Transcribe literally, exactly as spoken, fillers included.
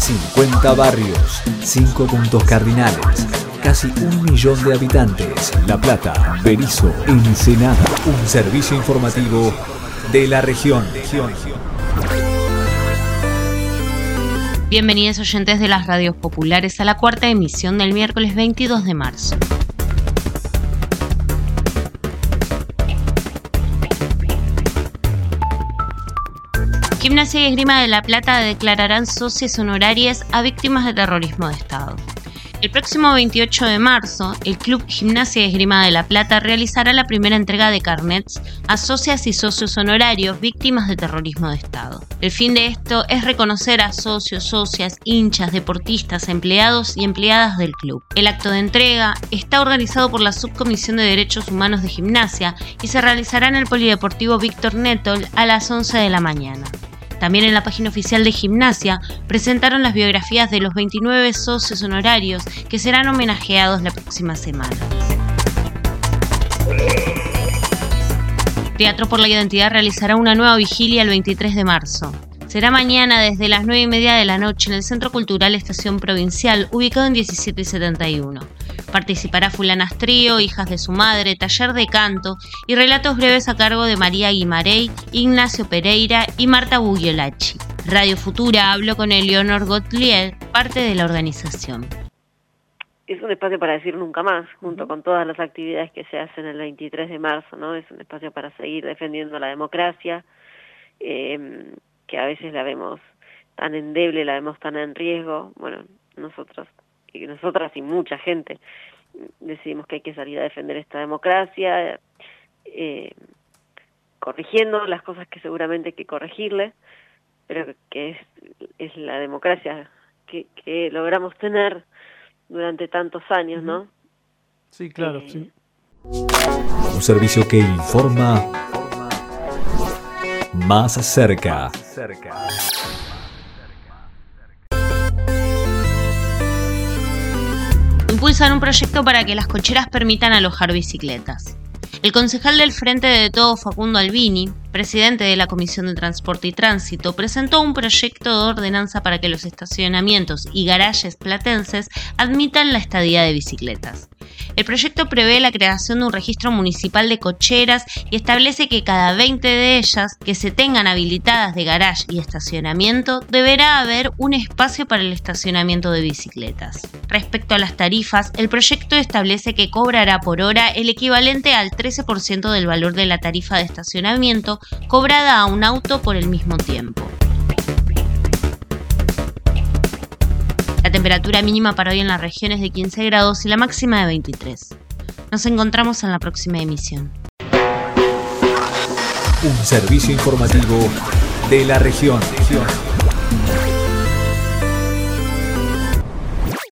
cincuenta barrios, cinco puntos cardinales, casi un millón de habitantes. La Plata, Berisso, Ensenada. Un servicio informativo de la región. Bienvenidos oyentes de las radios populares a la cuarta emisión del miércoles veintidós de marzo. Gimnasia y Esgrima de La Plata declararán socias honorarias a víctimas de terrorismo de Estado. El próximo veintiocho de marzo, el Club Gimnasia y Esgrima de La Plata realizará la primera entrega de carnets a socias y socios honorarios víctimas de terrorismo de Estado. El fin de esto es reconocer a socios, socias, hinchas, deportistas, empleados y empleadas del club. El acto de entrega está organizado por la Subcomisión de Derechos Humanos de Gimnasia y se realizará en el Polideportivo Víctor Nétol a las once de la mañana. También en la página oficial de Gimnasia presentaron las biografías de los veintinueve socios honorarios que serán homenajeados la próxima semana. Teatro por la Identidad realizará una nueva vigilia el veintitrés de marzo. Será mañana desde las nueve y media de la noche en el Centro Cultural Estación Provincial, ubicado en diecisiete y setenta y uno. Participará Fulanas Trío, Hijas de su Madre, Taller de Canto y relatos breves a cargo de María Guimarey, Ignacio Pereira y Marta Bugliolacci. Radio Futura habló con Eleonor Gottlieb, parte de la organización. Es un espacio para decir nunca más, junto con todas las actividades que se hacen el veintitrés de marzo, ¿no? Es un espacio para seguir defendiendo la democracia, eh, que a veces la vemos tan endeble, la vemos tan en riesgo. Bueno, nosotros y nosotras y mucha gente decidimos que hay que salir a defender esta democracia, eh, corrigiendo las cosas que seguramente hay que corregirle, pero que es, es la democracia que, que logramos tener durante tantos años, ¿no? Sí, claro, eh, sí. Un servicio que informa más cerca. Impulsan un proyecto para que las cocheras permitan alojar bicicletas. El concejal del Frente de Todos, Facundo Albini, presidente de la Comisión de Transporte y Tránsito, presentó un proyecto de ordenanza para que los estacionamientos y garajes platenses admitan la estadía de bicicletas. El proyecto prevé la creación de un registro municipal de cocheras y establece que cada veinte de ellas que se tengan habilitadas de garage y estacionamiento deberá haber un espacio para el estacionamiento de bicicletas. Respecto a las tarifas, el proyecto establece que cobrará por hora el equivalente al trece por ciento del valor de la tarifa de estacionamiento cobrada a un auto por el mismo tiempo. La temperatura mínima para hoy en la región es de quince grados y la máxima de veintitrés. Nos encontramos en la próxima emisión. Un servicio informativo de la región.